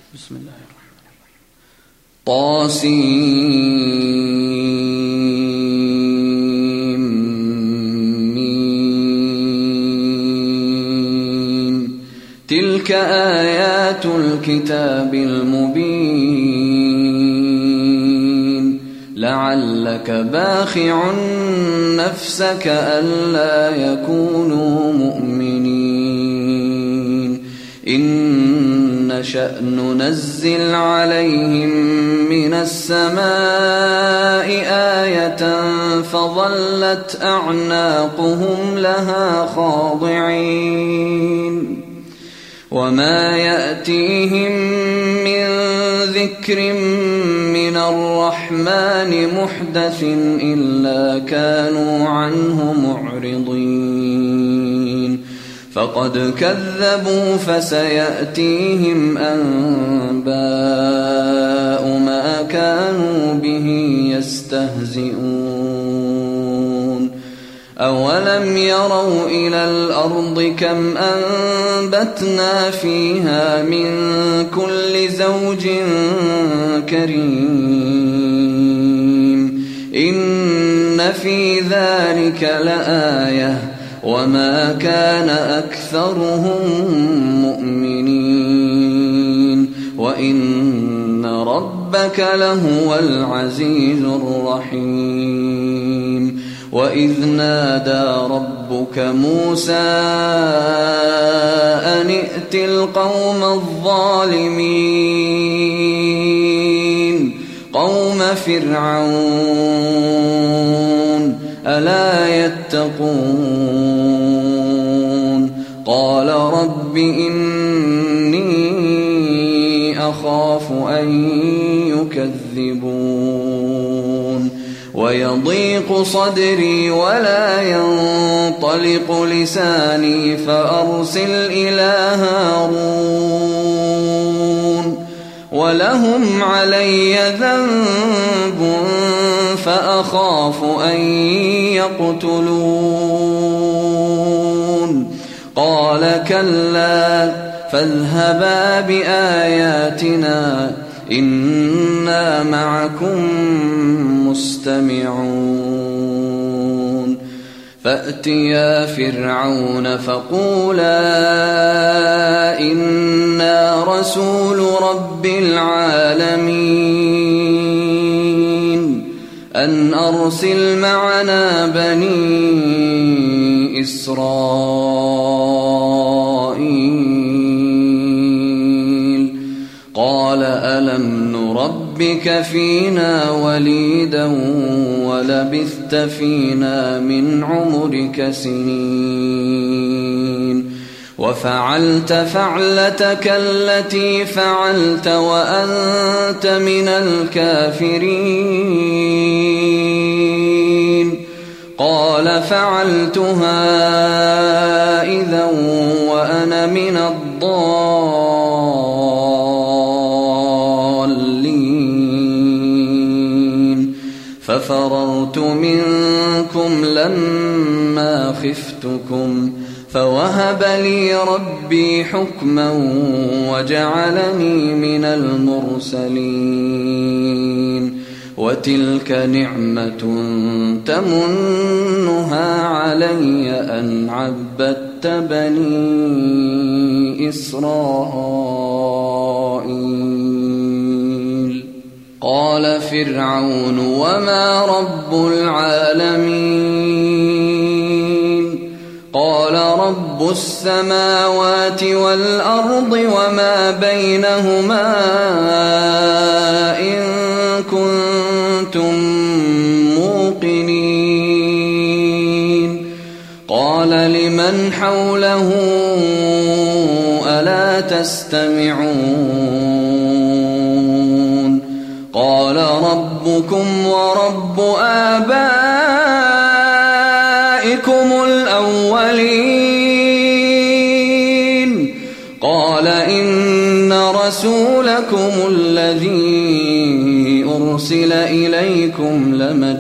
بسم الله الرحمن الرحيم. طاسيم. تلك آيات الكتاب المبين. لعلك باخع نفسك ألا يكونوا مؤمنين. إن نشأ ننزل عليهم من السماء آية فظلت أعناقهم لها خاضعين. وما يأتيهم من ذكر من الرحمن محدث إلا كانوا عنه معرضين. فقد كذبوا فسيأتيهم أنباء ما كانوا به يستهزئون. أولم يروا إلى الأرض كم أنبتنا فيها من كل زوج كريم. إن في ذلك لآية وما كان أكثرهم مؤمنين. وإن ربك لهو العزيز الرحيم. وإذ نادى ربك موسى أن ائت القوم الظالمين قوم فرعون ألا يتقون. قال رب إني أخاف أن يكذبون. ويضيق صدري ولا ينطلق لساني فأرسل إلى هارون ولهم علي ذنب فأخاف أن يقتلون. قال كلا فاذهبا بآياتنا إنا معكم مستمعون. فأتيا فرعون فقولا إنا رسول رب العالمين أن أرسل معنا بني إسرائيل. قال ألم نربك فينا وليدا ولبثت فينا من عمرك سنين وفعلت فعلتك التي فعلت وأنت من الكافرين. قال فعلتها إذا وأنا من الضالين. ففررت منكم لما خفتكم فوهب لي ربي حكما وجعلني من المرسلين. وتلك نعمة تمنها علي أن عبدت بني إسرائيل. قال فرعون وما رب العالمين. قال رب السماوات والأرض وما بينهما إن كنتم موقنين. قال لمن حوله ألا تستمعون. قال ربكم ورب آبائكم الأولين. قال إن رسولكم الذي أرسل إليكم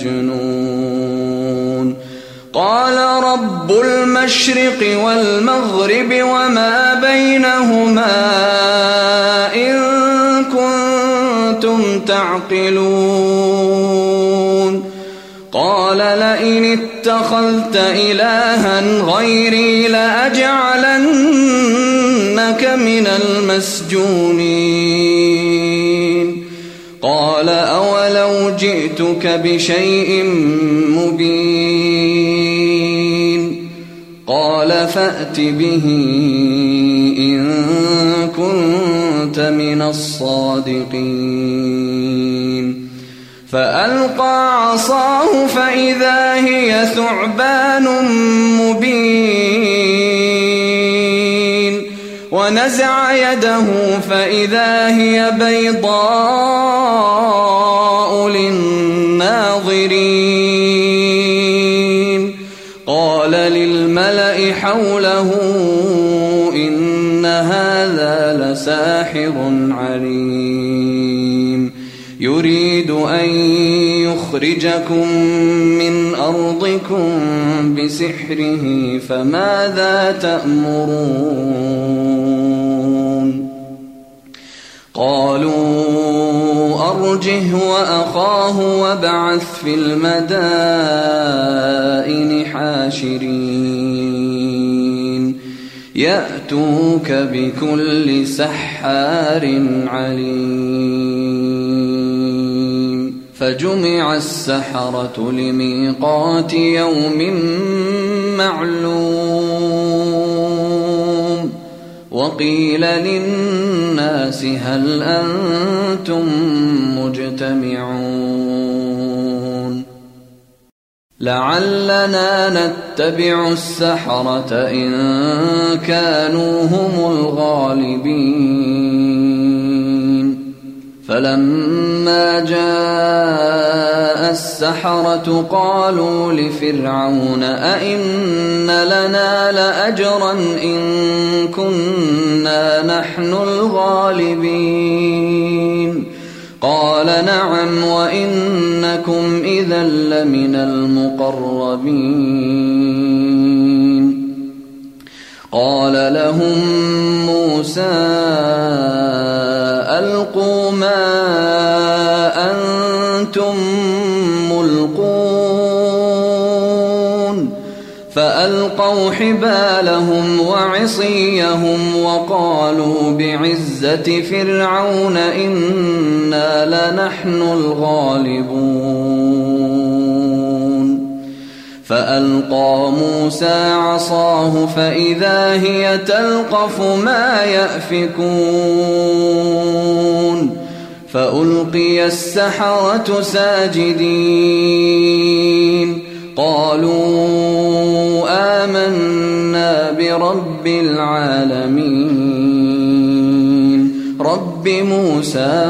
لمجنون. قال رب المشرق والمغرب وما بينهما إن كنتم تعقلون قال لئن اتخذت إلها غيري لأجعلنك من المسجونين قال أولو جئتك بشيء مبين قال فأت به إن كنت من الصادقين فألقى عصاه فإذا هي ثعبان مبين ونزع يده فإذا هي بيضاء للناظرين قال للملأ حوله إن هذا لساحر عليم يريد أن يخرجكم من أرضكم بسحره فماذا تأمرون قالوا أرجه وأخاه وابعث في المدائن حاشرين يأتوك بكل سحار عليم فجمع السحرة لميقات يوم معلوم وقيل للناس هل أنتم مجتمعون لعلنا نتبع السحرة إن كانوا هم الغالبين فلما جاء السحرة قالوا لفرعون أئن لنا لأجرا إن كنا نحن الغالبين قال نعم وإنكم إذا لمن المقربين قال لهم موسى ألقوا ما أنتم ملقون فألقوا حبالهم وعصيهم وقالوا بعزة فرعون إنا لنحن الغالبون فألقى موسى عصاه فإذا هي تلقف ما يأفكون فألقي السحرة ساجدين قالوا آمنا برب العالمين رب موسى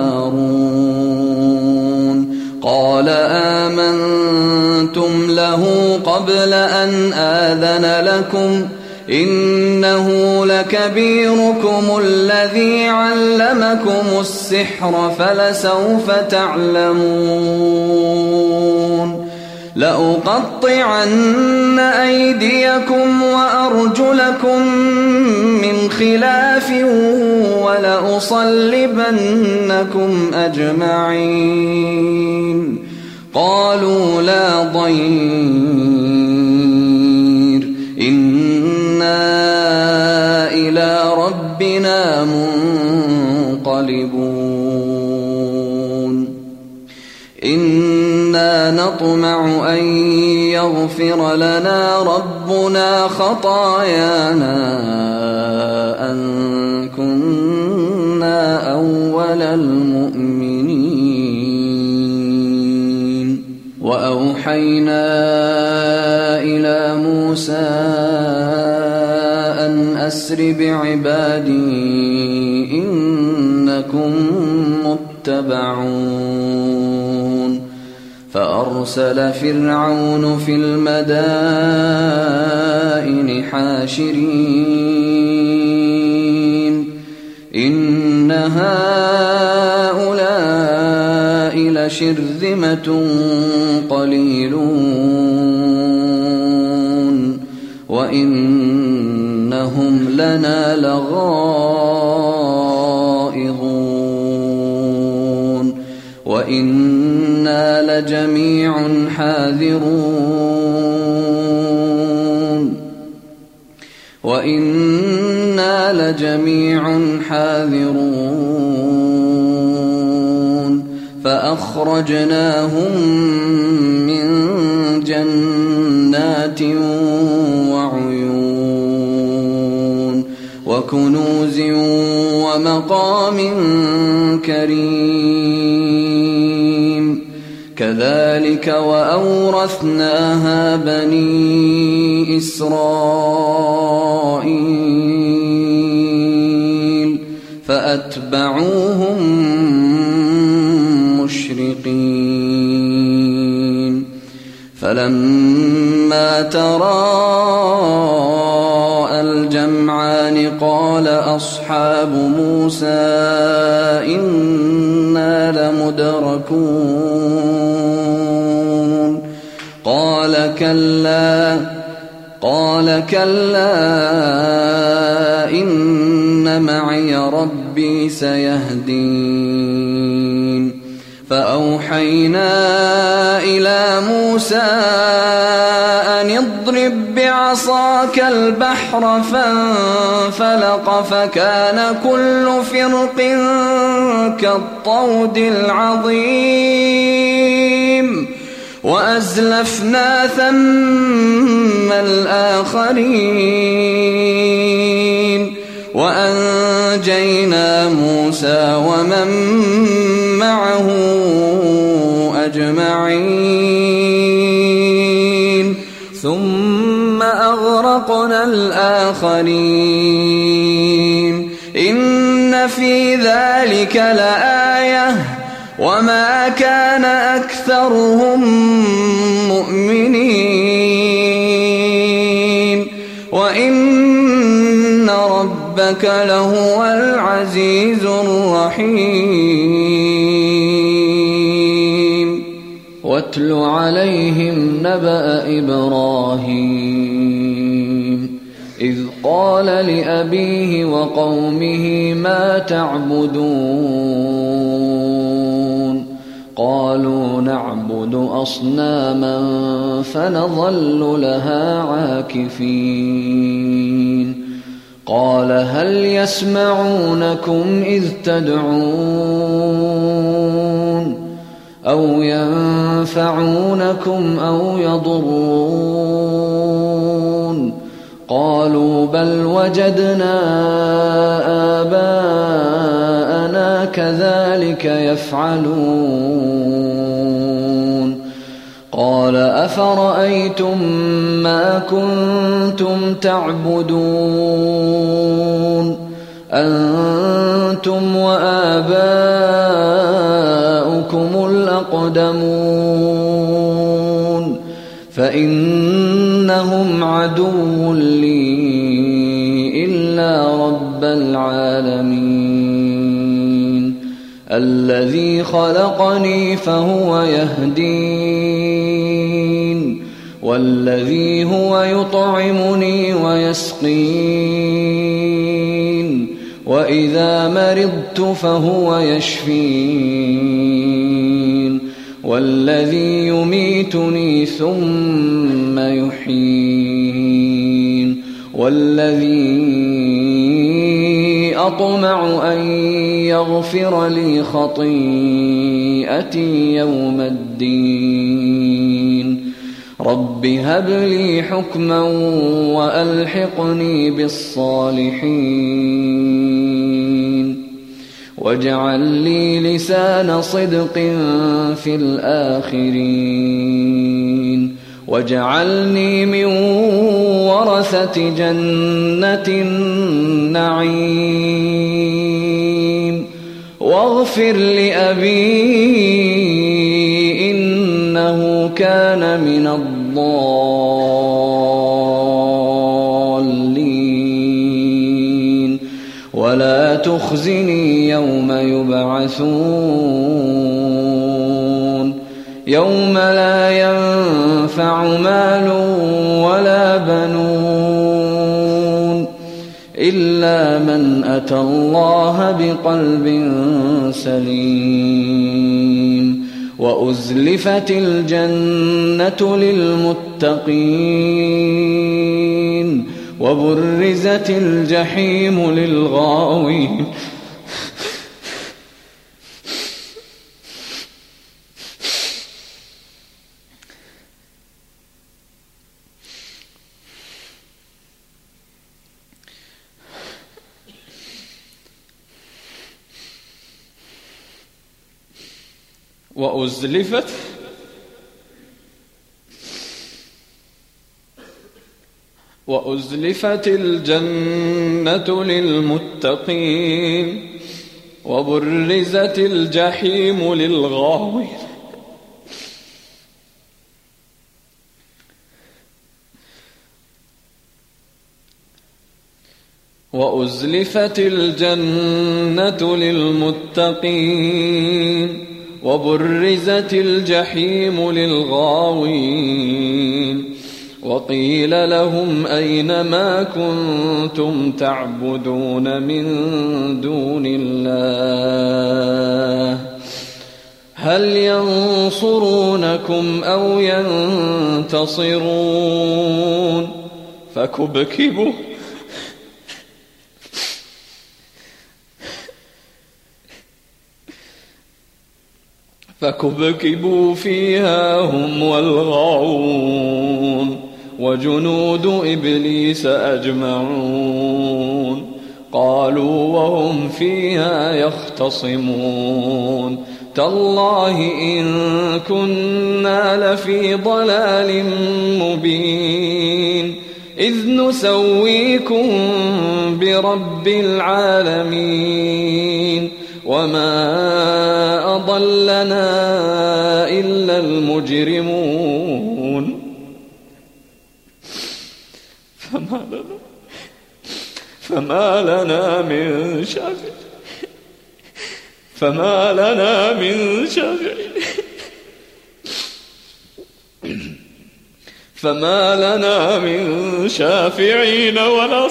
وهارون قال آمنتم له قبل أن آذن لكم إنه لكبيركم الذي علمكم السحر فلسوف تعلمون لأقطعن أيديكم وأرجلكم من خلاف ولأصلبنكم أجمعين قالوا لا ضير إنا إلى ربنا منقلبون إنا نطمع أن يغفر لنا ربنا خطايانا أن كنا أول المؤمنين وأوحينا إلى موسى أن أسر بعبادي إنكم متبعون فأرسل فرعون في المدائن حاشرين إن هؤلاء لشرذمة قليلون وإنهم لنا لغائظون وإنا لجميع حاذرون فأخرجناهم من جنات وعيون وكنوز ومقام كريم كذلك وأورثناها بني إسرائيل فأتبعوهم مشرقين فلما تراءى الجمعان قال أصحاب موسى إنا لمدركون قال كلا إن معي ربي سيهدين فأوحينا إلى موسى أن اضرب بعصاك البحر فانفلق فكان كل فرق كالطود العظيم وأزلفنا ثم الآخرين وأنجينا موسى ومن معه أجمعين ثم أغرقنا الآخرين إن في ذلك لآية وما كان أكثرهم مؤمنين وإن ربك لهو العزيز الرحيم واتل عليهم نبأ إبراهيم إذ قال لأبيه وقومه ما تعبدون قالوا نعبد أصناما فنظل لها عاكفين قال هل يسمعونكم إذ تدعون أو ينفعونكم أو يضرون قالوا بل وجدنا آباءنا كذلك يفعلون قال أفرأيتم ما كنتم تعبدون أنتم وآباؤكم الأقدمون فإنهم عدو لي إلا رب العالمين الذي خلقني فهو يهدين والذي هو يطعمني ويسقين وإذا مرضت فهو يشفين والذي يميتني ثم يحيين والذي أطمع أن يغفر لي خطيئتي يوم الدين رب هب لي حكما وألحقني بالصالحين واجعل لي لسان صدق في الآخرين واجعلني من ورثة جنة النعيم واغفر لأبي إنه كان من الضالين ولا تخزني يوم يبعثون يوم لا ينفع مال ولا بنون إلا إلا من أتى الله بقلب سليم وأزلفت الجنة للمتقين وبرزت الجحيم للغاوين وأزلفت الجنة للمتقين وبرزت الجحيم للغاوين وأزلفت الجنة للمتقين وبرزت الجحيم للغاوين وقيل لهم أين ما كنتم تعبدون من دون الله هل ينصرونكم أو ينتصرون فكبكبوا فيها هم والغاوون وجنود إبليس أجمعون قالوا وهم فيها يختصمون تالله إن كنا لفي ضلال مبين إذ نسويكم برب العالمين وما أضلنا إلا المجرمون فما لنا من شافعين ولا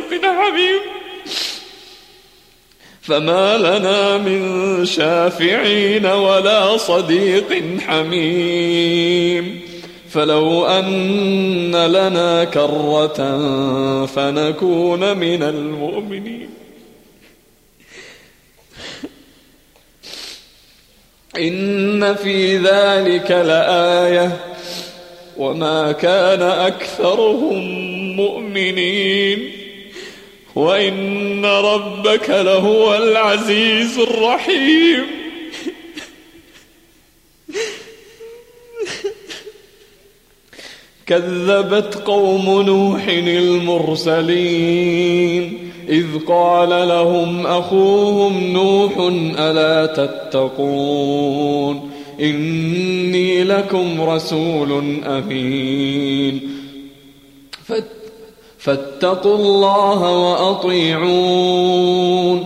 صديق حميم فلو أن لنا كرة فنكون من المؤمنين إن في ذلك لآية وما كان أكثرهم مؤمنين وإن ربك لهو العزيز الرحيم كذبت قوم نوح المرسلين إذ قال لهم أخوهم نوح ألا تتقون إني لكم رسول أمين فاتقوا الله وأطيعون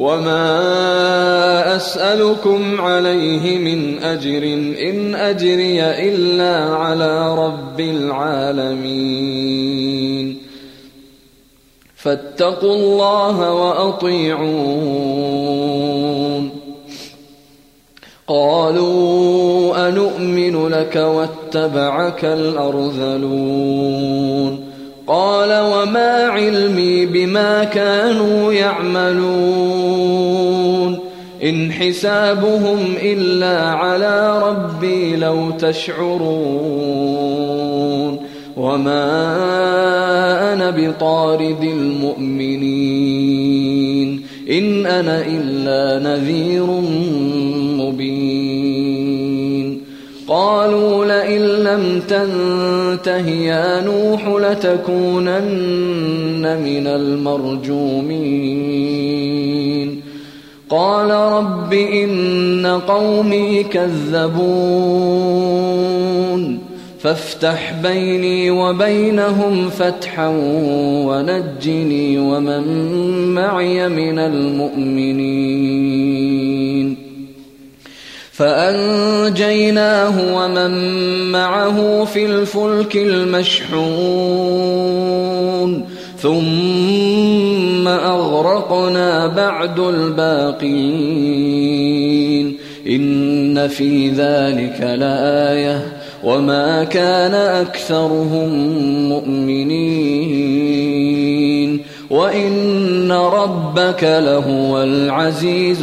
وما أسألكم عليه من أجر إن أجري إلا على رب العالمين فاتقوا الله وأطيعون قالوا أنؤمن لك واتبعك الأرذلون قال وما علمي بما كانوا يعملون إن حسابهم إلا على ربي لو تشعرون وما أنا بطارد المؤمنين إن أنا إلا نذير مبين قالوا لئن لم تنته يا نوح لتكونن من المرجومين قال رب إن قومي كذبون فافتح بيني وبينهم فتحا ونجني ومن معي من المؤمنين فأنجيناه ومن معه في الفلك المشحون ثم أغرقنا بعد الباقين إن في ذلك لآية وما كان أكثرهم مؤمنين وإن ربك لهو العزيز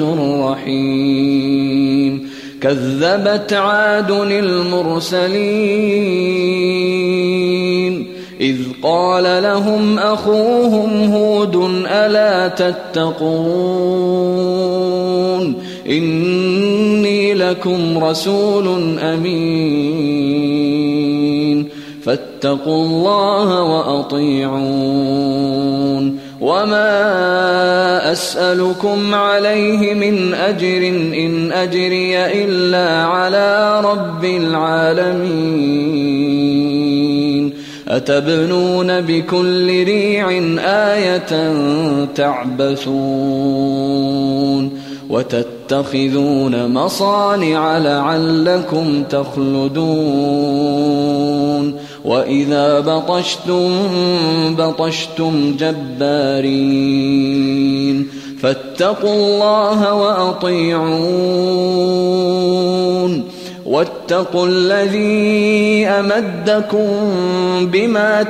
الرحيم كذبت عاد المرسلين إذ قال لهم أخوهم هود ألا تتقون إني لكم رسول أمين فاتقوا الله وأطيعون وما أسألكم عليه من أجر إن أجري إلا على رب العالمين أتبنون بكل ريع آية تعبثون وتتخذون مصانع لعلكم تخلدون وإذا بطشتم جبارين فاتقوا الله وأطيعون واتقوا الذي أمدكم بما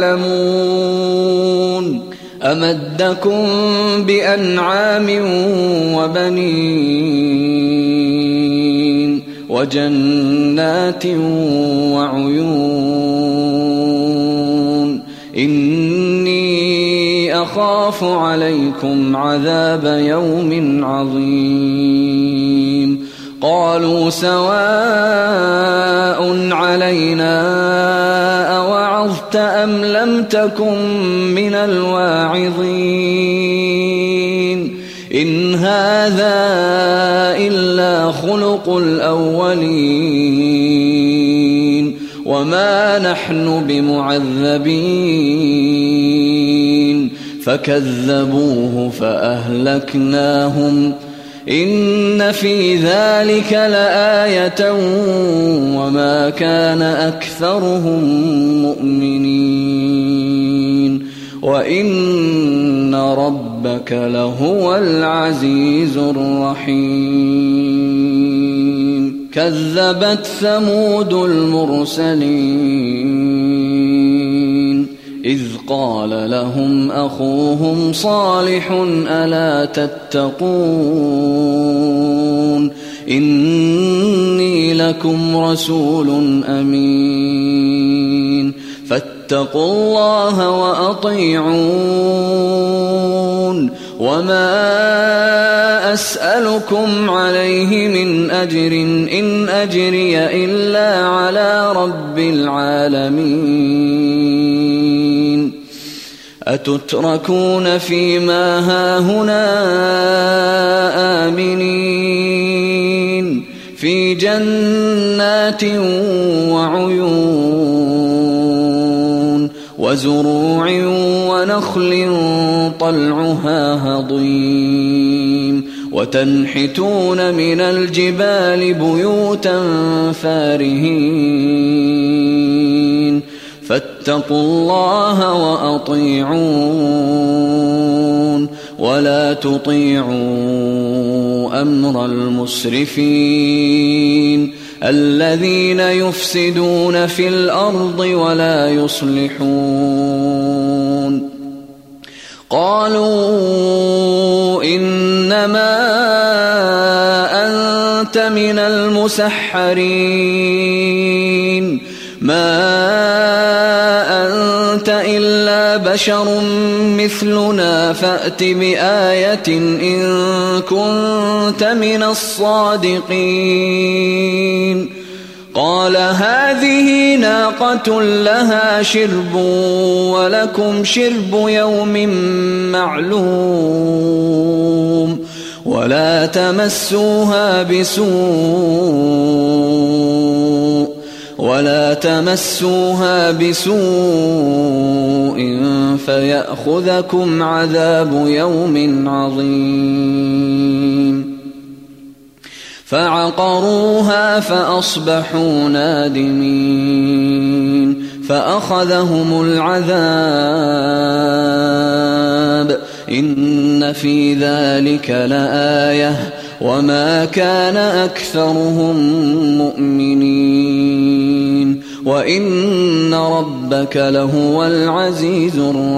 تعلمون أمدكم بأنعام وبنين وجنات وعيون إني أخاف عليكم عذاب يوم عظيم قالوا سواء علينا أوعظت أم لم تكن من الواعظين إن هذا إلا خلق الأولين وما نحن بمعذبين فكذبوه فأهلكناهم إن في ذلك لآية وما كان أكثرهم مؤمنين وإن ربك لهو العزيز الرحيم كذبت ثمود المرسلين إذ قال لهم أخوهم صالح ألا تتقون إني لكم رسول أمين فاتقوا الله وأطيعون وما أسألكم عليه من أجر إن أجري إلا على رب العالمين أتتركون فيما هاهنا آمنين في جنات وعيون وزروع ونخل طلعها هضيم وتنحتون من الجبال بيوتا فارهين فاتقوا الله وأطيعون ولا تطيعوا أمر المسرفين الذين يفسدون في الأرض ولا يصلحون قالوا إنما أنت من المسحرين ما أنت إلا بشر مثلنا فأت بآية إن كنت من الصادقين قال هذه ناقة لها شرب ولكم شرب يوم معلوم ولا تمسوها بسوء فيأخذكم عذاب يوم عظيم فعقروها فأصبحوا نادمين فأخذهم العذاب إن في ذلك لآية وما كان أكثرهم مؤمنين وإن ربك لهو العزيز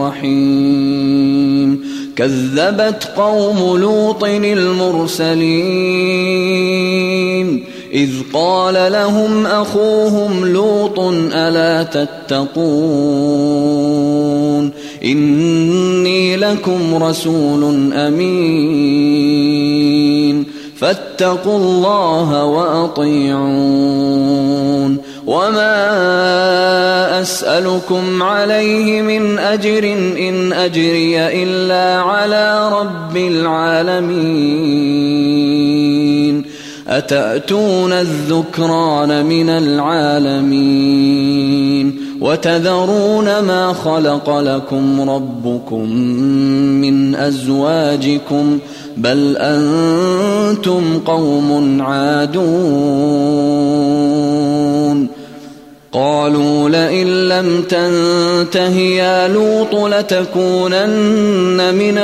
الرحيم كذبت قوم لوط المرسلين إذ قال لهم أخوهم لوط ألا تتقون إني لكم رسول أمين فاتقوا الله وأطيعون وما أسألكم عليه من أجر إن أجري إلا على رب العالمين أتأتون الذكران من العالمين وتذرون ما خلق لكم ربكم من أزواجكم بل أنتم قوم عادون قالوا لئن لم تنته يا لوط لتكونن من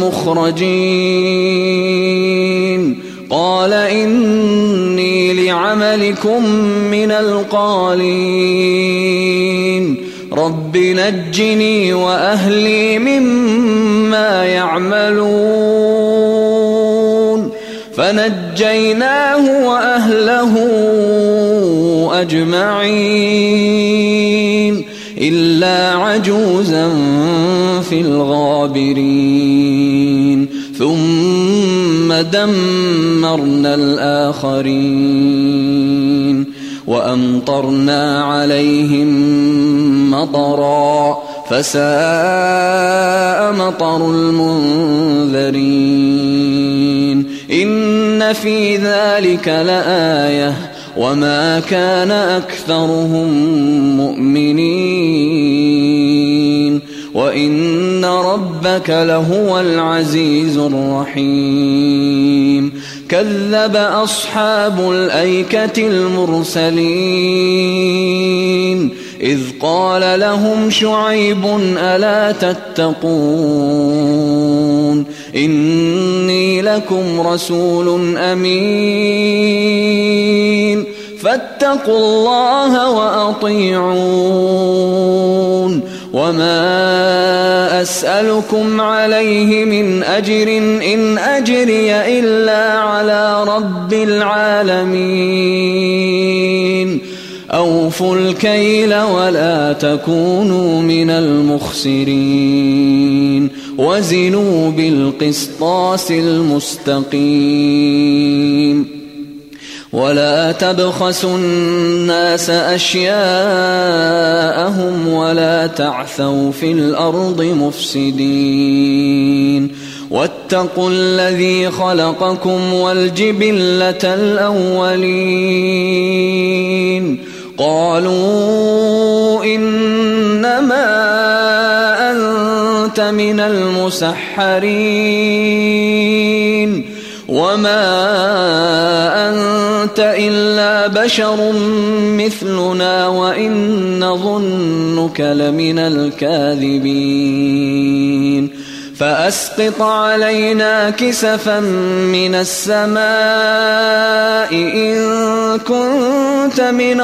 المخرجين قال إني لعملكم من القالين رب نجني وأهلي مما يعملون فنجيناه وأهله أجمعين إلا عجوزا في الغابرين ثم دمرنا الآخرين وأمطرنا عليهم مطرا فساء مطر المنذرين إن في ذلك لآية وما كان أكثرهم مؤمنين وإن ربك لهو العزيز الرحيم كذب أصحاب الأيكة المرسلين إذ قال لهم شعيب ألا تتقون إني لكم رسول أمين فاتقوا الله وأطيعون وما أسألكم عليه من أجر إن أجري إلا على رب العالمين أوفوا الكيل ولا تكونوا من المخسرين وزنوا بالقسطاس المستقيم ولا تبخسوا الناس أشياءهم ولا تعثوا في الأرض مفسدين واتقوا الذي خلقكم والجبلة الأولين قالوا إنما أنت من المسحرين وما أنت إلا بشر مثلنا وإن نظنك لمن الكاذبين فأسقط علينا كسفا من السماء إن كنت من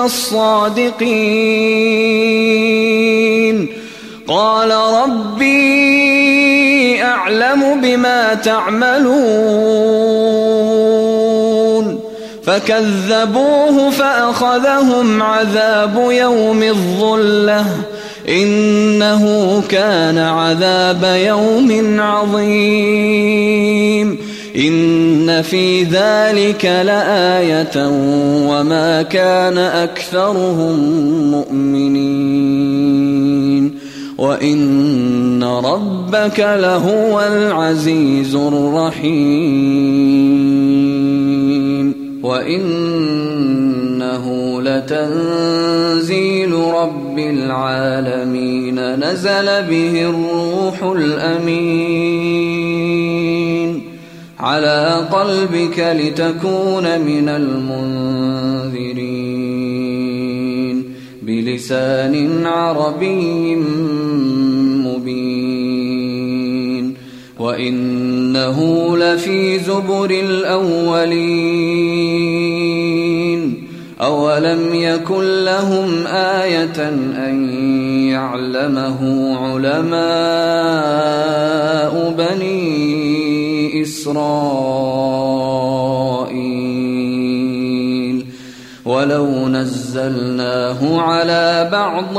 الصادقين قال ربي أعلم بما تعملون فكذبوه فأخذهم عذاب يوم الظلة إنه كان عذاب يوم عظيم إن في ذلك لآية وما كان أكثرهم مؤمنين وإن ربك لهو العزيز الرحيم وإنه لتنزيل رب العالمين نزل به الروح الأمين على قلبك لتكون من المنذرين بلسان عربي مبين وإنه لفي زبر الأولين أولم يكن لهم آية أن يعلمه علماء بني إسرائيل ولو نزلناه على بعض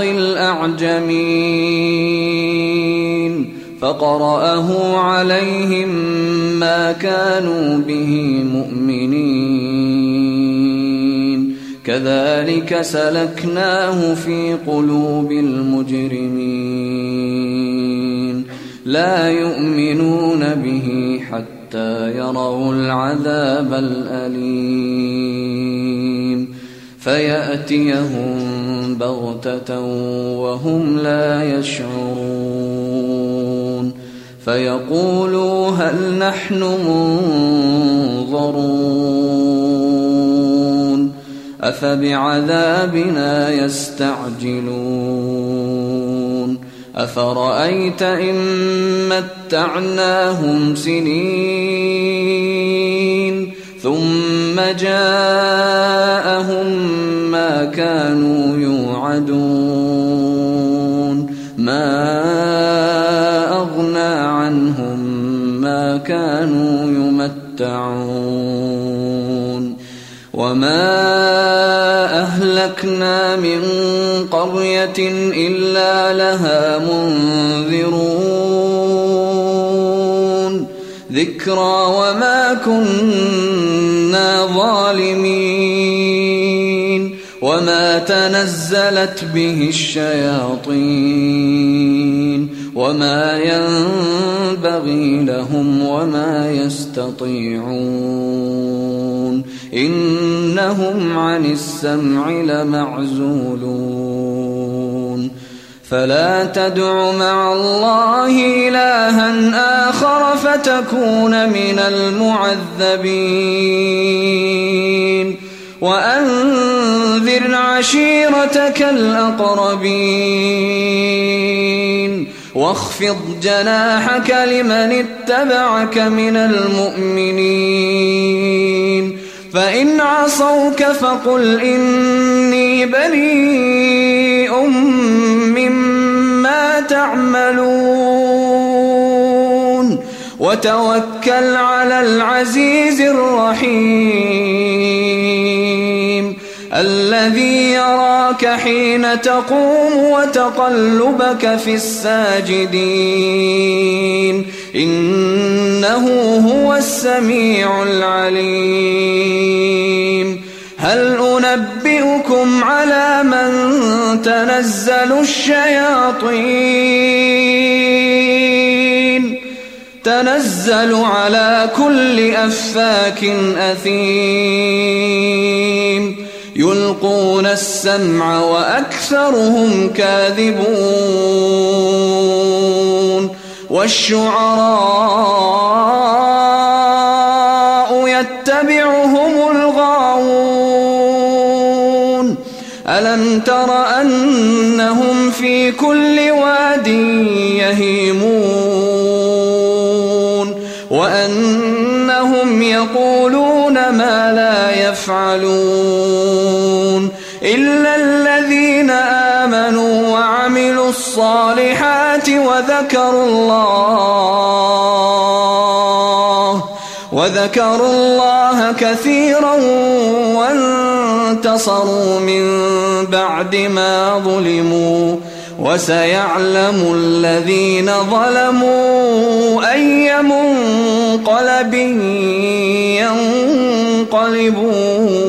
الأعجمين فقرأه عليهم ما كانوا به مؤمنين كذلك سلكناه في قلوب المجرمين لا يؤمنون به حتى يروا العذاب الأليم فيأتيهم بغتة وهم لا يشعرون فيقولوا هل نحن منظرون أفبعذابنا يستعجلون أفرأيت إن متعناهم سنين ثم جاءهم ما كانوا يوعدون ما أغنى عنهم ما كانوا يمتعون وما أهلكنا من قرية إلا لها منذرون ذكرى وما كنا ظالمين وما تنزلت به الشياطين وما ينبغي لهم وما يستطيعون إنهم عن السمع لمعزولون فلا تدع مع الله إلها آخر فتكون من المعذبين وأنذر عشيرتك الأقربين واخفض جناحك لمن اتبعك من المؤمنين فإن عصوك فقل إني بريء مما تعملون وتوكل على العزيز الرحيم الذي يراك حين تقوم وتقلبك في الساجدين إنه هو السميع العليم هل أنبئكم على من تنزل الشياطين تنزل على كل أفاك أثيم يلقون السمع وأكثرهم كاذبون والشعراء يتبعهم الغاوون ألم تر أنهم في كل واد يهيمون وأنهم يقولون ما لا يفعلون إلا الذين آمنوا وعملوا الصالحات وذكروا الله كثيرا وانتصروا من بعد ما ظلموا وسيعلم الذين ظلموا أي منقلب ينقلبون